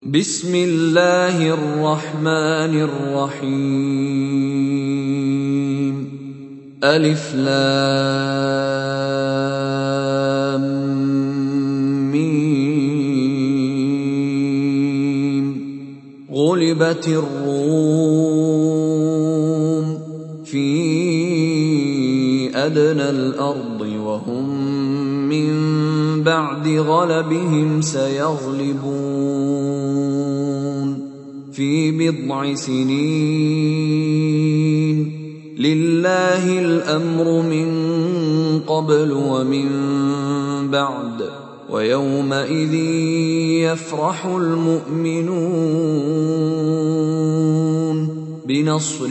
بسم الله الرحمن الرحيم ألف لام ميم غلبت الروم في أدنى الأرض وهم من بعد غلبهم سيغلبون في بضع سنين لله الأمر من قبل ومن بعد ويومئذ يفرح المؤمنون بنصر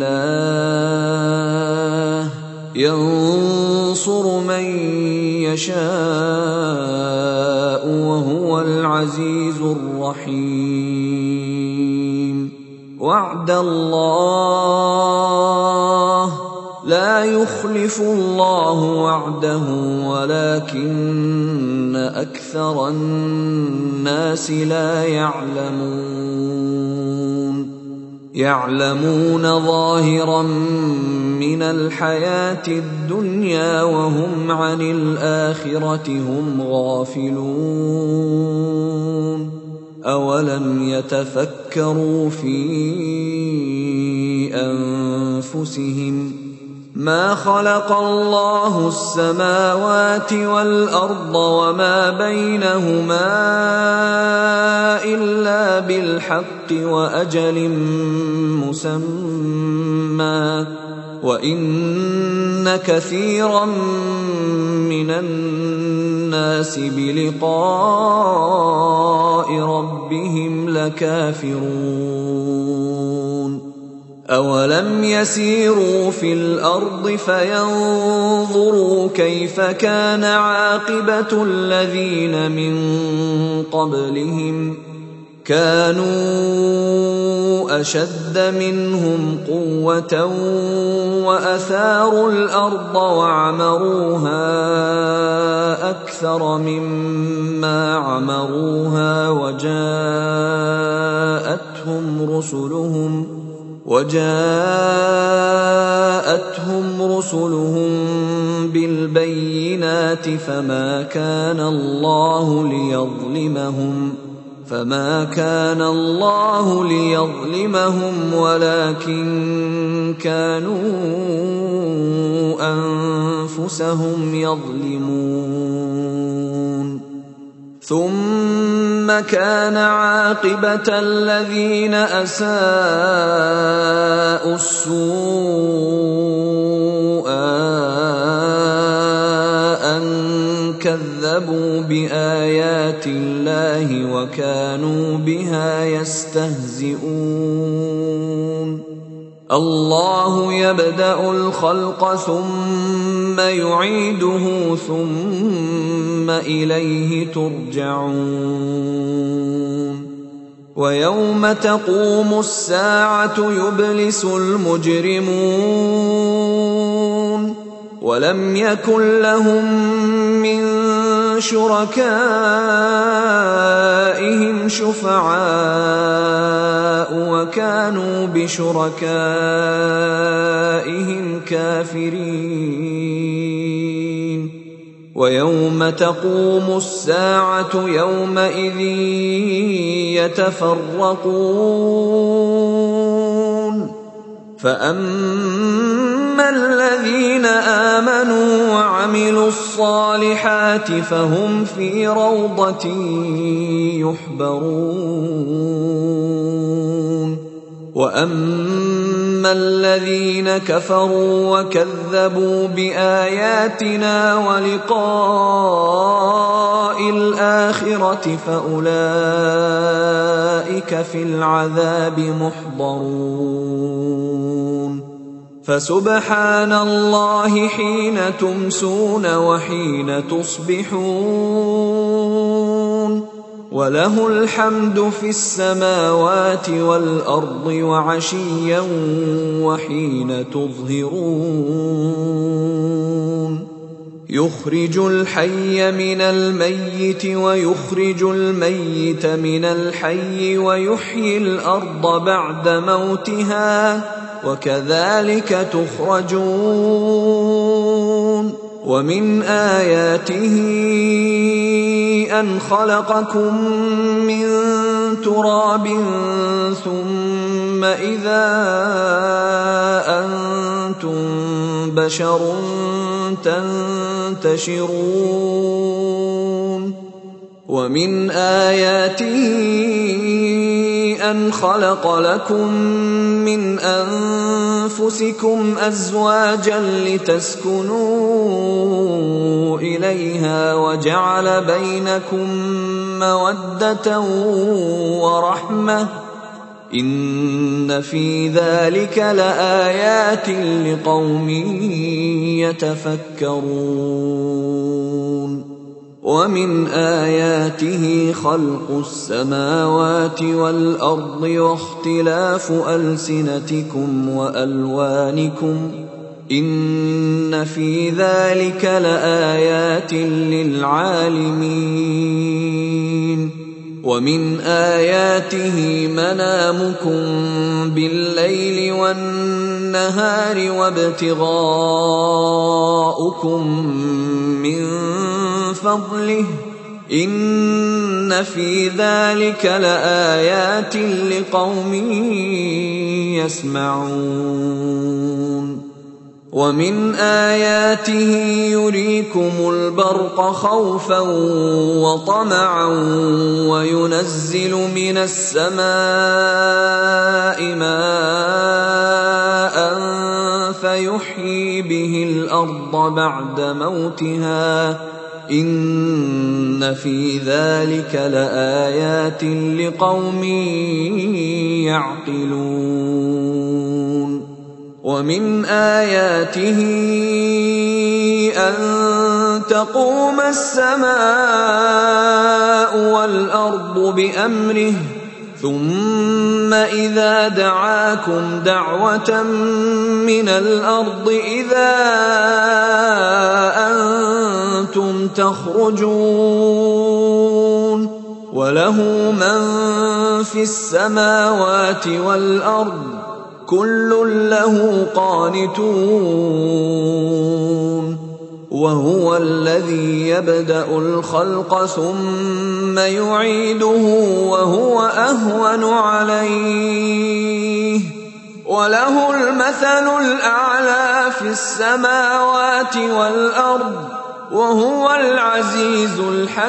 الله ينصر من يشاء وهو العزيز الرحيم وعد الله لا يخلف الله وعده ولكن أكثر الناس لا يعلمون ظاهرا من الحياة الدنيا وهم عن الآخرة هم غافلون أولم يتفكروا في أنفسهم ما خلق الله السماوات والأرض وما بينهما إلا بالحق وأجل مسمى وإن كثيرا من الناس بلقاء ربهم لكافرون أولم يسيروا في الأرض فينظروا كيف كان عاقبة الذين من قبلهم كانوا أشد منهم قوة وأثاروا الأرض وعمروها أكثر مما عمروها وجاءتهم رسلهم بالبينات فما كان الله ليظلمهم ولكن كانوا أنفسهم يظلمون ثم كان عاقبة الذين أساءوا السوء أن كذبوا بآيات الله وكانوا بها يستهزئون الله يبدأ الخلق ثم يعيده ثم إليه ترجعون ويوم تقوم الساعة يبلس المجرمون ولم يكن لهم من شركائهم شفعاء وكانوا بشركائهم كافرين ويوم تقوم الساعة يومئذ يتفرقون فأما الذين آمنوا وعملوا الصالحات فهم في روضة يحبرون وأما الذين كفروا وكذبوا بآياتنا ولقاء الآخرة فأولئك في العذاب محضرون فسبحان الله حين تمسون وحين تصبحون وله الحمد في السماوات والأرض وعشيا وحين تظهرون يخرج الحي من الميت ويخرج الميت من الحي ويحيي الأرض بعد موتها وكذلك تخرجون ومن آياته أن خلقكم من تراب ثم إذا أنتم بشر تنتشرون ومن آياته أن خلق لكم من أنفسكم أزواجا لتسكنوا إليها وجعل بينكم مودة ورحمة إن في ذلك لآيات لقوم يتفكرون ومن آياته خلق السماوات والأرض واختلاف ألسنتكم وألوانكم إن في ذلك لآيات للعالمين ومن آياته منامكم بالليل والنهار وابتغاؤكم من فضله إن في ذلك لآيات لقوم يسمعون ومن آياته يريكم البرق خوفا وطمعا وينزل من السماء ماء فيحيي به الأرض بعد موتها إن في ذلك لآيات لقوم يعقلون ومن آياته أن تقوم السماء والأرض بأمره ثم إذا دعاكم دعوة من الأرض إذا أنتم تخرجون وله من في السماوات والأرض كل له قانتون وهو الذي يبدأ الخلق ثم يعيده وهو أهون عليه وله المثل الأعلى في السماوات والأرض وهو العزيز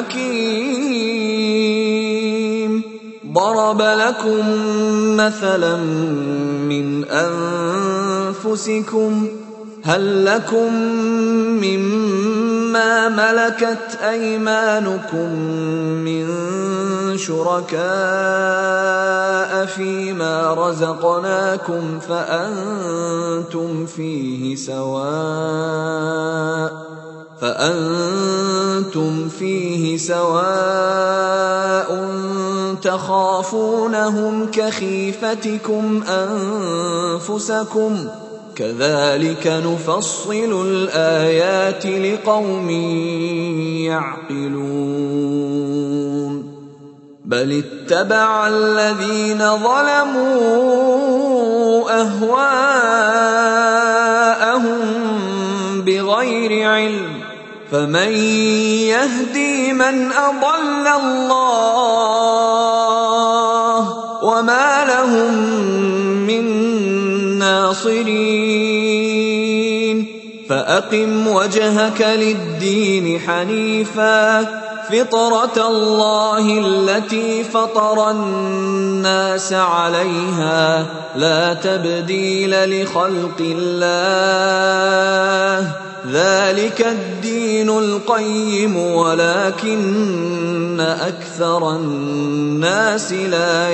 الحكيم ضرب لكم مثلا من أنفسكم هل لكم مما ملكت أيمانكم من شركاء فيما رزقناكم فأنتم فيه سواء تخافونهم كخيفتكم أنفسكم كذلك نفصل الآيات لقوم يعقلون بل اتبع الذين ظلموا أهواءهم بغير علم فمن يهدي من أضل الله وما لهم من ناصرين فأقم وجهك للدين حنيفا فطرة الله التي فطر الناس عليها لا تبديل لخلق الله ذلك الدين القيم ولكن أكثر الناس لا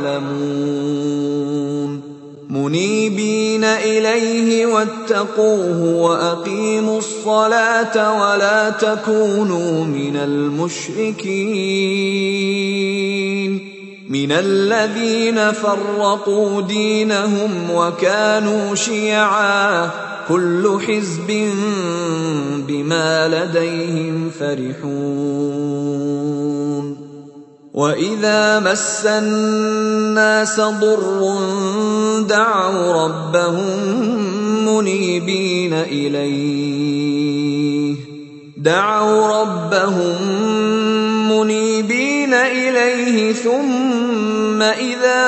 يعلمون منيبين إليه واتقوه وأقيموا الصلاة ولا تكونوا من المشركين من الذين فرقوا دينهم وكانوا شيعا كل حزب بما لديهم فرحون وإذا مس الناس ضر دعوا ربهم منيبين إليه ثم إذا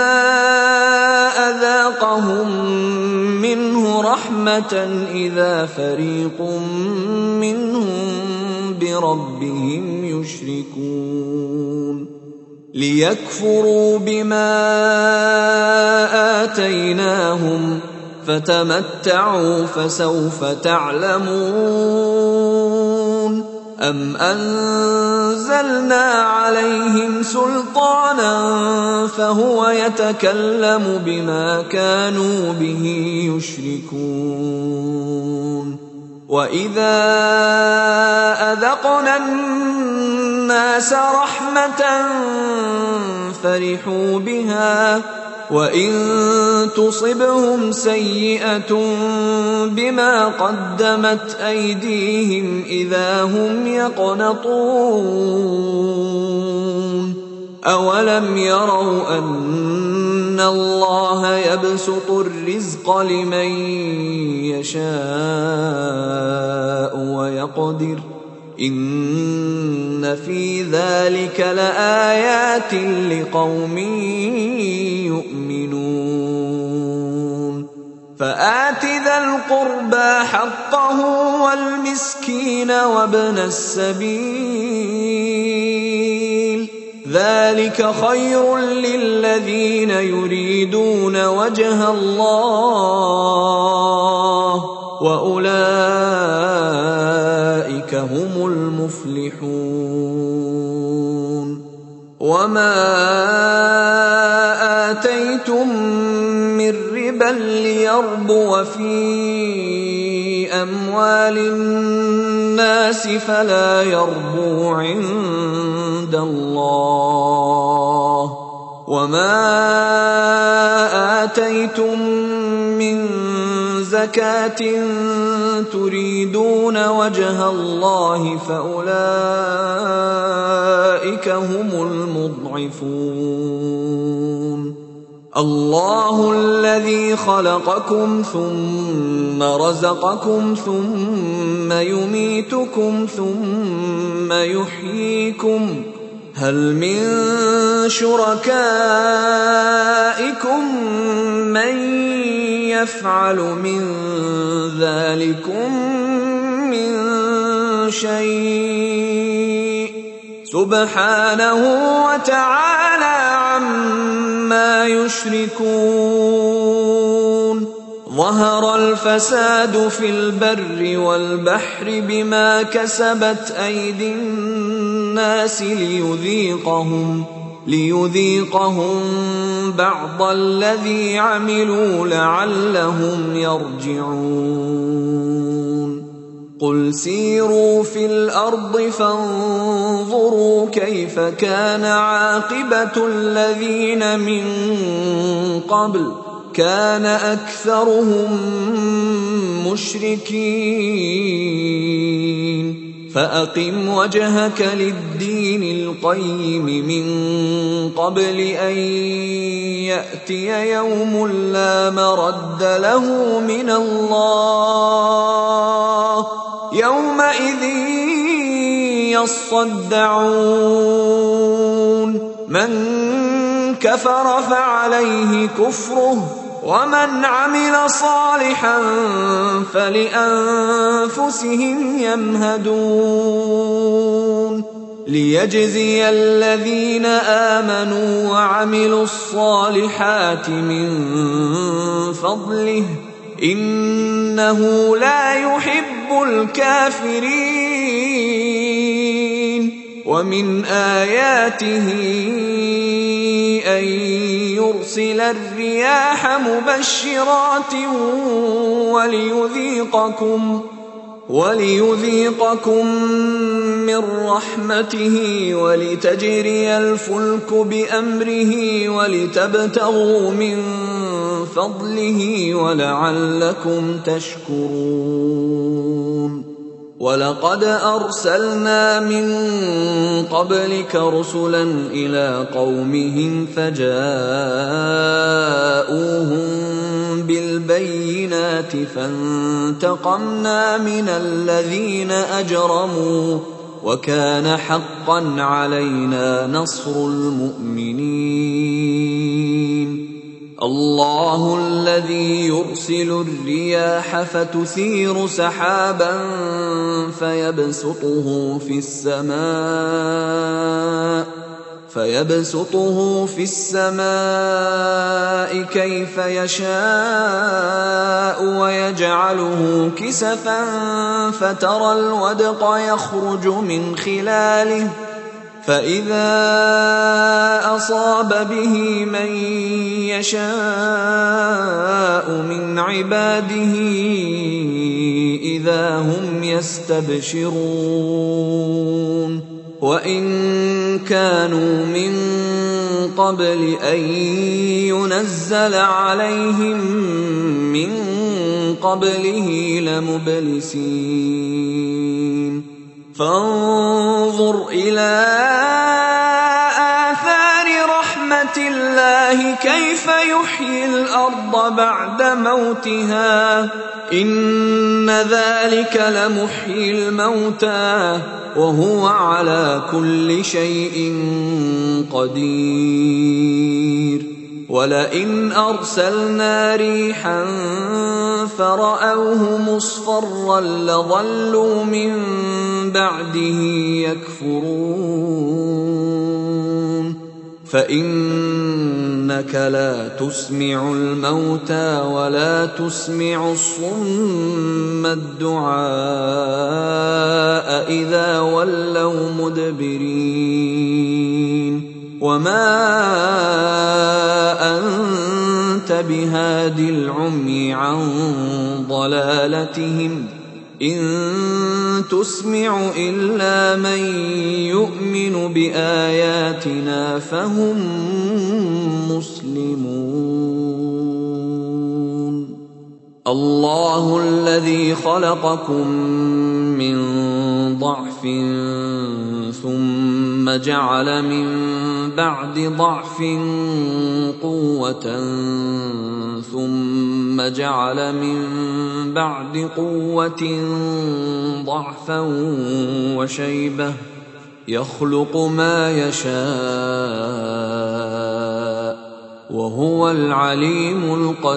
أذاقهم منه رحمة إذا فريق منهم بربهم يشركون ليكفروا بما آتيناهم فتمتعوا فسوف تعلمون أم أنزلنا عليهم سلطانا فهو يتكلم بما كانوا به يشركون وإذا أذقنا الناس رحمة فرحوا بها وإن تصبهم سيئة بما قدمت أيديهم إذا هم يقنطون أولم يروا أن الله يبسط الرزق لمن يشاء ويقدر إن في ذلك لآيات لقوم يؤمنون فآت ذا القربى حقه والمسكين وابن السبيل ذلك خير للذين يريدون وجه الله وأولئك هم المفلحون وما آتيتم من ربا ليربو في أموال الناس فلا يربو عند الله وما آتيتم من زكاة تريدون وجه الله فأولئك هم المضعفون الله الذي خلقكم ثم رزقكم ثم يميتكم ثم يحييكم هل من شركائكم من يفعل من ذلكم من شيء سبحانه وتعالى عما يشركون ظهر الفساد في البر والبحر بما كسبت أيدي الناس ليذيقهم بعض الذي عملوا لعلهم يرجعون قل سيروا في الأرض فانظروا كيف كان عاقبة الذين من قبل كان أكثرهم مشركين فأقم وجهك للدين القيم من قبل أن يأتي يوم لا مرد له من الله يومئذ يصدعون من كفر فعليه كفره ومن عمل صالحا فلأنفسهم يمهدون ليجزي الذين آمنوا وعملوا الصالحات من فضله إنه لا يحب الكافرين ومن آياته أن يرسل الرياح مبشرات وليذيقكم من رحمته ولتجري الفلك بأمره ولتبتغوا من فضله ولعلكم تشكرون. ولقد أرسلنا من قبلك رسلا إلى قومهم فجاءوهم بالبينات فانتقمنا من الذين أجرموا وكان حقا علينا نصر المؤمنين. الله الذي يرسل الرياح فتثير سحابا فيبسطه في السماء كيف يشاء ويجعله كسفا فترى الودق يخرج من خلاله فإذا أصاب به من يشاء من عباده إذا هم يستبشرون. وإن كانوا من قبل أن ينزل عليهم من قبله لمبلسين. فانظر إلى آثار رحمة الله كيف يحيي الأرض بعد موتها إن ذلك لمحيي الموتى وهو على كل شيء قدير. ولئن أرسلنا ريحا فرأوه مصفرا لظلوا من بعده يكفرون. فإنك لا تسمع الموتى ولا تسمع الصم الدعاء إذا ولوا مدبرين. وما أنت بهاد العمي عن ضلالتهم إن تسمع إلا من يؤمن بآياتنا فهم مسلمون. الله الذي خلقكم من ضعف ثم جعل من بعد ضعف قوة ثم جعل من بعد قوة ضعفا وشيبة يخلق ما يشاء وهو العليم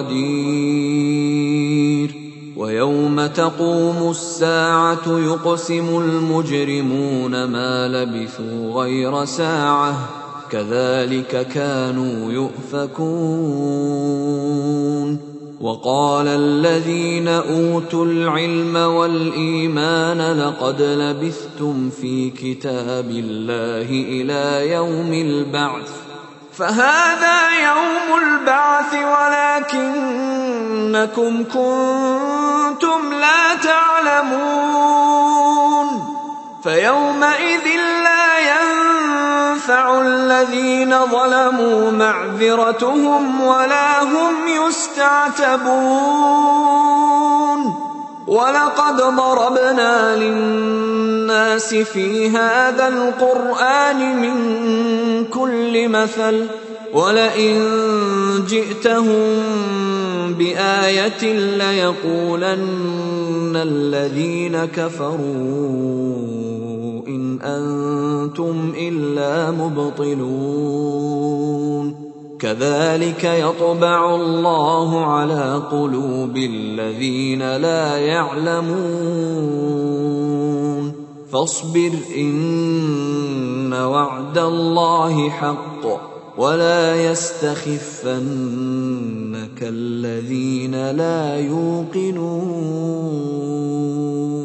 القدير. ويوم تقوم الساعة يقسم المجرمون ما لبثوا غير ساعة كذلك كانوا يؤفكون. وقال الذين أوتوا العلم والإيمان لقد لبثتم في كتاب الله إلى يوم البعث فهذا يوم البعث ولكنكم كنتم لا تعلمون. فيومئذ لا ينفع الذين ظلموا معذرتهم ولا هم يستعتبون. ولقد ضربنا للناس في هذا القرآن من كل مثل ولئن جئتهم بآية ليقولن الذين كفروا إن أنتم إلا مبطلون. كذلك يطبع الله على قلوب الذين لا يعلمون. فاصبر إن وعد الله حق ولا يستخفنك الذين لا يوقنون.